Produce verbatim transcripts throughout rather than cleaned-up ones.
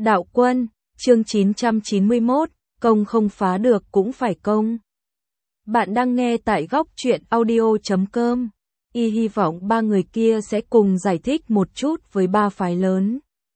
Đạo quân, chương chín trăm chín mươi mốt, công không phá được cũng phải công. Bạn đang nghe tại góc truyện audio chấm com. Y hy vọng ba người kia sẽ cùng giải thích một chút với ba phái lớn,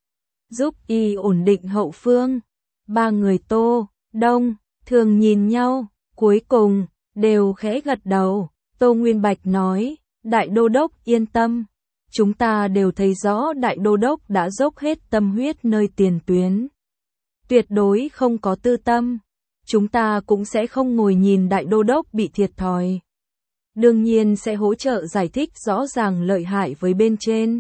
giúp Y ổn định hậu phương. Ba người Tô, Đông, thường nhìn nhau, cuối cùng, đều khẽ gật đầu. Tô Nguyên Bạch nói, Đại Đô Đốc yên tâm. Chúng ta đều thấy rõ Đại Đô Đốc đã dốc hết tâm huyết nơi tiền tuyến. Tuyệt đối không có tư tâm. Chúng ta cũng sẽ không ngồi nhìn Đại Đô Đốc bị thiệt thòi. Đương nhiên sẽ hỗ trợ giải thích rõ ràng lợi hại với bên trên.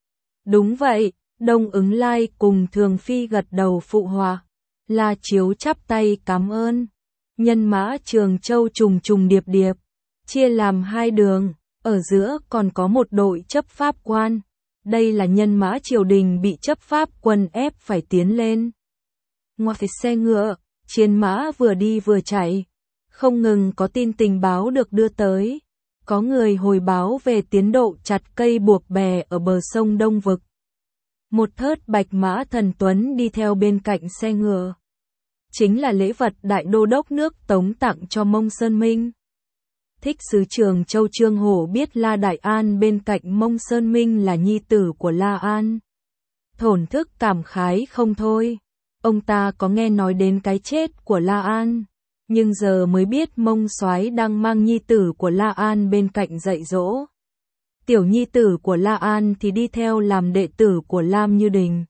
Đúng vậy, Đông Ứng Lai cùng Thường Phi gật đầu phụ họa. La Chiếu chắp tay cảm ơn. Nhân mã Trường Châu trùng trùng điệp điệp, chia làm hai đường, ở giữa còn có một đội chấp pháp quan. Đây là nhân mã triều đình bị chấp pháp quân ép phải tiến lên. Ngoài xe ngựa, chiến mã vừa đi vừa chạy, không ngừng có tin tình báo được đưa tới. Có người hồi báo về tiến độ chặt cây buộc bè ở bờ sông Đông Vực. Một thớt bạch mã thần tuấn đi theo bên cạnh xe ngựa. Chính là lễ vật Đại Đô Đốc nước Tống tặng cho Mông Sơn Minh. Thích sứ Trường Châu Trương Hổ biết La Đại An bên cạnh Mông Sơn Minh là nhi tử của La An. Thổn thức cảm khái không thôi. Ông ta có nghe nói đến cái chết của La An, nhưng giờ mới biết Mông Soái đang mang nhi tử của La An bên cạnh dạy dỗ. Tiểu nhi tử của La An thì đi theo làm đệ tử của Lam Như Đình,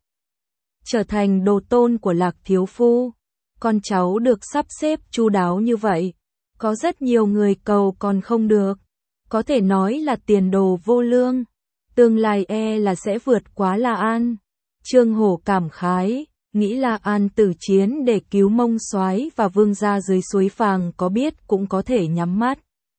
trở thành đồ tôn của Lạc thiếu phu. Con cháu được sắp xếp chu đáo như vậy, có rất nhiều người cầu còn không được. Có thể nói là tiền đồ vô lương, tương lai e là sẽ vượt quá La An. Trương Hổ cảm khái, nghĩ La An tử chiến để cứu Mông Soái và vương gia dưới suối Phàng có biết cũng có thể nhắm mắt.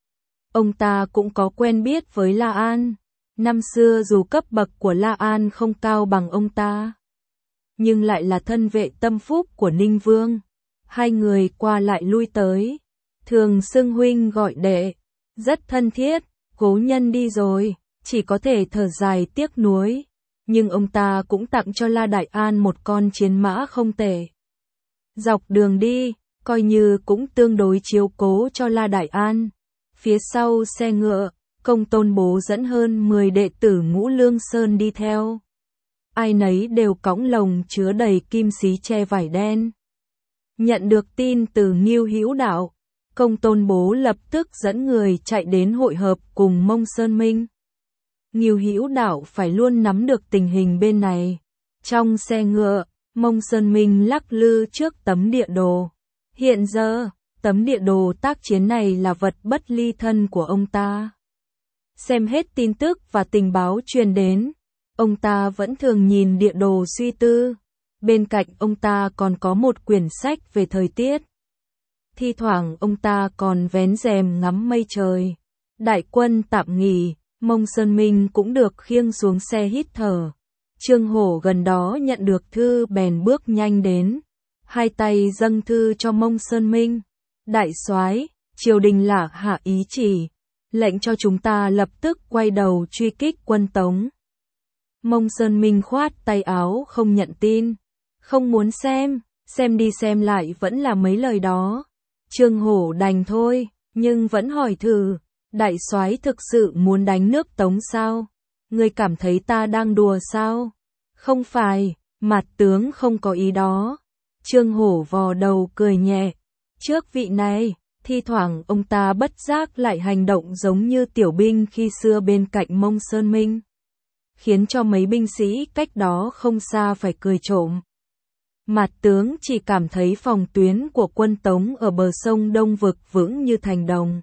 Ông ta cũng có quen biết với La An. Năm xưa dù cấp bậc của La An không cao bằng ông ta, nhưng lại là thân vệ tâm phúc của Ninh Vương. Hai người qua lại lui tới, thường xưng huynh gọi đệ, rất thân thiết. Cố nhân đi rồi, chỉ có thể thở dài tiếc nuối. Nhưng ông ta cũng tặng cho La Đại An một con chiến mã không tệ. Dọc đường đi, coi như cũng tương đối chiếu cố cho La Đại An. Phía sau xe ngựa, Công Tôn Bố dẫn hơn mười đệ tử Ngũ Lương Sơn đi theo. Ai nấy đều cõng lồng chứa đầy kim xí che vải đen. Nhận được tin từ Ngưu Hữu Đạo, Công Tôn Bố lập tức dẫn người chạy đến hội hợp cùng Mông Sơn Minh. Ngưu Hữu Đạo phải luôn nắm được tình hình bên này. Trong xe ngựa, Mông Sơn Minh lắc lư trước tấm địa đồ. Hiện giờ, tấm địa đồ tác chiến này là vật bất ly thân của ông ta. Xem hết tin tức và tình báo truyền đến, ông ta vẫn thường nhìn địa đồ suy tư. Bên cạnh ông ta còn có một quyển sách về thời tiết. Thi thoảng ông ta còn vén rèm ngắm mây trời. Đại quân tạm nghỉ, Mông Sơn Minh cũng được khiêng xuống xe hít thở. Trương Hổ gần đó nhận được thư bèn bước nhanh đến, hai tay dâng thư cho Mông Sơn Minh. Đại soái, triều đình lả hạ ý chỉ, lệnh cho chúng ta lập tức quay đầu truy kích quân Tống. Mông Sơn Minh khoát tay áo không nhận tin, không muốn xem, xem đi xem lại vẫn là mấy lời đó. Trương Hổ đành thôi, nhưng vẫn hỏi thử, đại soái thực sự muốn đánh nước Tống sao? Ngươi cảm thấy ta đang đùa sao? Không phải, Mạt tướng không có ý đó. Trương Hổ vò đầu cười nhẹ. Trước vị này, thi thoảng ông ta bất giác lại hành động giống như tiểu binh khi xưa bên cạnh Mông Sơn Minh, khiến cho mấy binh sĩ cách đó không xa phải cười trộm. Mạt tướng chỉ cảm thấy phòng tuyến của quân Tống ở bờ sông Đông Vực vững như thành đồng.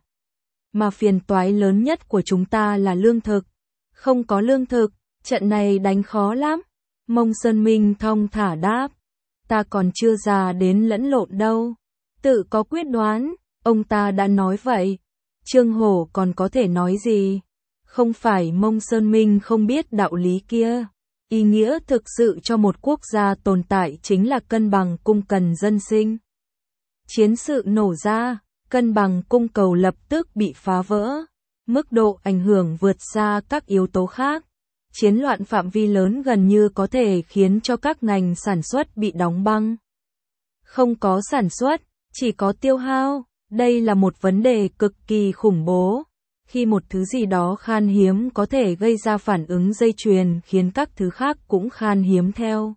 Mà phiền toái lớn nhất của chúng ta là lương thực. Không có lương thực, trận này đánh khó lắm. Mông Sơn Minh thong thả đáp. Ta còn chưa già đến lẫn lộn đâu. Tự có quyết đoán, ông ta đã nói vậy. Trương Hổ còn có thể nói gì? Không phải Mông Sơn Minh không biết đạo lý kia. Ý nghĩa thực sự cho một quốc gia tồn tại chính là cân bằng cung cần dân sinh. Chiến sự nổ ra, cân bằng cung cầu lập tức bị phá vỡ. Mức độ ảnh hưởng vượt xa các yếu tố khác. chiến loạn phạm vi lớn gần như có thể khiến cho các ngành sản xuất bị đóng băng. Không có sản xuất, chỉ có tiêu hao, đây là một vấn đề cực kỳ khủng bố. Khi một thứ gì đó khan hiếm có thể gây ra phản ứng dây chuyền khiến các thứ khác cũng khan hiếm theo.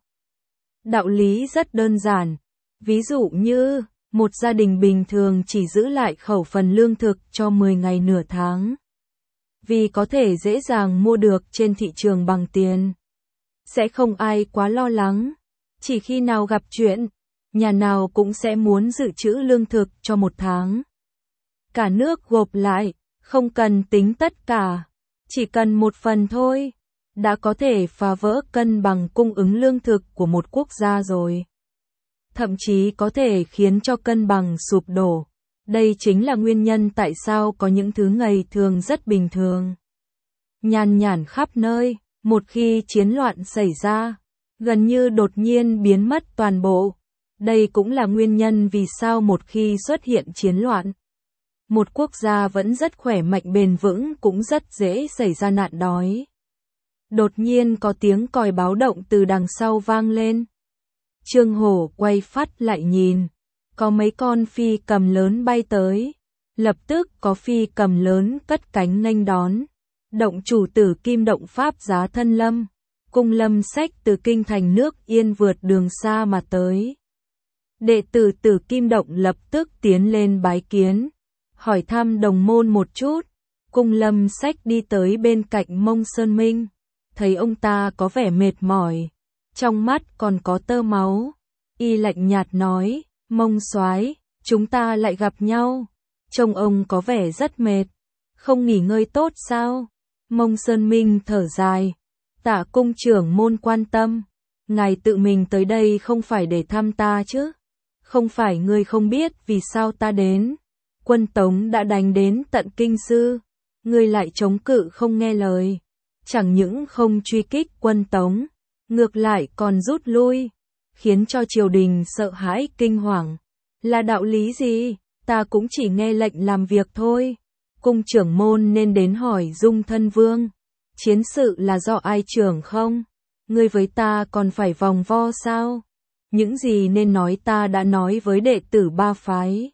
Đạo lý rất đơn giản. Ví dụ như, một gia đình bình thường chỉ giữ lại khẩu phần lương thực cho mười ngày nửa tháng. Vì có thể dễ dàng mua được trên thị trường bằng tiền. Sẽ không ai quá lo lắng. Chỉ khi nào gặp chuyện, nhà nào cũng sẽ muốn dự trữ lương thực cho một tháng. Cả nước gộp lại, không cần tính tất cả, chỉ cần một phần thôi, đã có thể phá vỡ cân bằng cung ứng lương thực của một quốc gia rồi. Thậm chí có thể khiến cho cân bằng sụp đổ. Đây chính là nguyên nhân tại sao có những thứ ngày thường rất bình thường, nhàn nhản khắp nơi, một khi chiến loạn xảy ra, gần như đột nhiên biến mất toàn bộ. Đây cũng là nguyên nhân vì sao một khi xuất hiện chiến loạn, một quốc gia vẫn rất khỏe mạnh bền vững cũng rất dễ xảy ra nạn đói. Đột nhiên có tiếng còi báo động từ đằng sau vang lên. Trương Hổ quay phát lại nhìn, có mấy con phi cầm lớn bay tới. Lập tức có phi cầm lớn cất cánh nghênh đón. Động chủ tử Kim Động Pháp giá thân lâm, cung Lâm Sách từ kinh thành nước Yên vượt đường xa mà tới. Đệ tử Tử Kim Động lập tức tiến lên bái kiến, hỏi thăm đồng môn một chút. Cung Lâm Sách đi tới bên cạnh Mông Sơn Minh, thấy ông ta có vẻ mệt mỏi, trong mắt còn có tơ máu. Y lạnh nhạt nói, Mông soái, chúng ta lại gặp nhau. Trông ông có vẻ rất mệt, không nghỉ ngơi tốt sao? Mông Sơn Minh thở dài, Tạ cung trưởng môn quan tâm, ngài tự mình tới đây không phải để thăm ta chứ? Không phải ngươi không biết vì sao ta đến. Quân Tống đã đánh đến tận Kinh Sư, ngươi lại chống cự không nghe lời. Chẳng những không truy kích quân Tống, ngược lại còn rút lui, khiến cho triều đình sợ hãi kinh hoàng. Là đạo lý gì? Ta cũng chỉ nghe lệnh làm việc thôi. Cung trưởng môn nên đến hỏi Dung Thân Vương, chiến sự là do ai trưởng không? Ngươi với ta còn phải vòng vo sao? Những gì nên nói ta đã nói với đệ tử ba phái.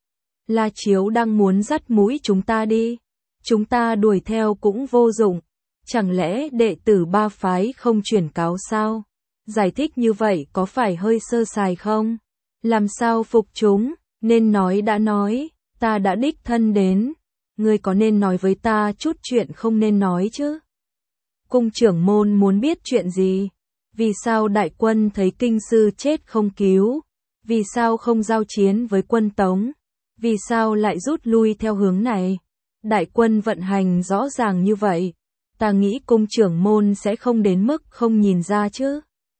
La Chiếu đang muốn dắt mũi chúng ta đi, chúng ta đuổi theo cũng vô dụng. Chẳng lẽ đệ tử ba phái không chuyển cáo sao? Giải thích như vậy có phải hơi sơ sài không? Làm sao phục chúng? Nên nói đã nói, ta đã đích thân đến. Ngươi có nên nói với ta chút chuyện không nên nói chứ? Cung trưởng môn muốn biết chuyện gì? Vì sao đại quân thấy kinh sư chết không cứu? Vì sao không giao chiến với quân Tống? Vì sao lại rút lui theo hướng này? Đại quân vận hành rõ ràng như vậy, ta nghĩ cung trưởng môn sẽ không đến mức không nhìn ra chứ.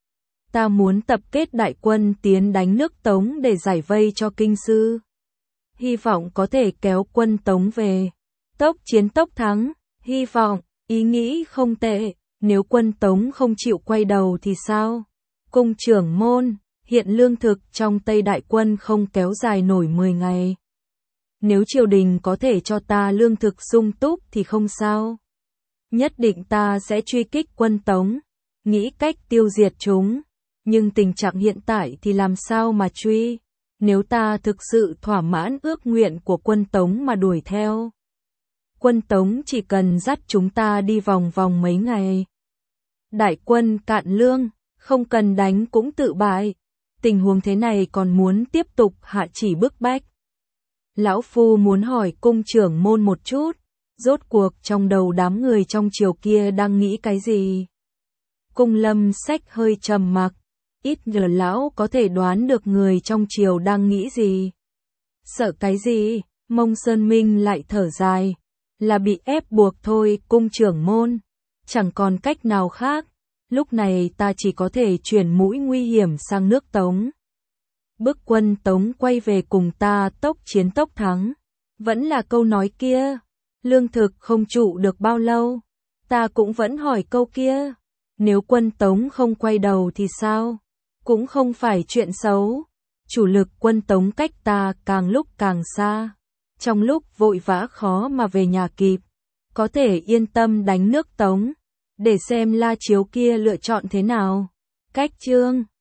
Ta muốn tập kết đại quân tiến đánh nước Tống để giải vây cho kinh sư. Hy vọng có thể kéo quân Tống về. Tốc chiến tốc thắng, hy vọng, ý nghĩ không tệ. Nếu quân Tống không chịu quay đầu thì sao? Cung trưởng môn, hiện lương thực trong Tây đại quân không kéo dài nổi mười ngày. Nếu triều đình có thể cho ta lương thực sung túc thì không sao. Nhất định ta sẽ truy kích quân Tống, nghĩ cách tiêu diệt chúng. Nhưng tình trạng hiện tại thì làm sao mà truy? Nếu ta thực sự thỏa mãn ước nguyện của quân Tống mà đuổi theo, quân Tống chỉ cần dắt chúng ta đi vòng vòng mấy ngày. Đại quân cạn lương, không cần đánh cũng tự bại. Tình huống thế này còn muốn tiếp tục hạ chỉ bức bách. Lão Phu muốn hỏi cung trưởng môn một chút, rốt cuộc trong đầu đám người trong triều kia đang nghĩ cái gì? Cung Lâm Sách hơi trầm mặc, ít nhờ lão có thể đoán được người trong triều đang nghĩ gì. Sợ cái gì? Mông Sơn Minh lại thở dài, là bị ép buộc thôi cung trưởng môn, chẳng còn cách nào khác. Lúc này ta chỉ có thể chuyển mũi nguy hiểm sang nước Tống. Bức quân Tống quay về cùng ta tốc chiến tốc thắng. Vẫn là câu nói kia, lương thực không trụ được bao lâu. Ta cũng vẫn hỏi câu kia, nếu quân Tống không quay đầu thì sao? Cũng không phải chuyện xấu. Chủ lực quân Tống cách ta càng lúc càng xa. Trong lúc vội vã khó mà về nhà kịp, có thể yên tâm đánh nước Tống. Để xem La Chiếu kia lựa chọn thế nào. Cách chương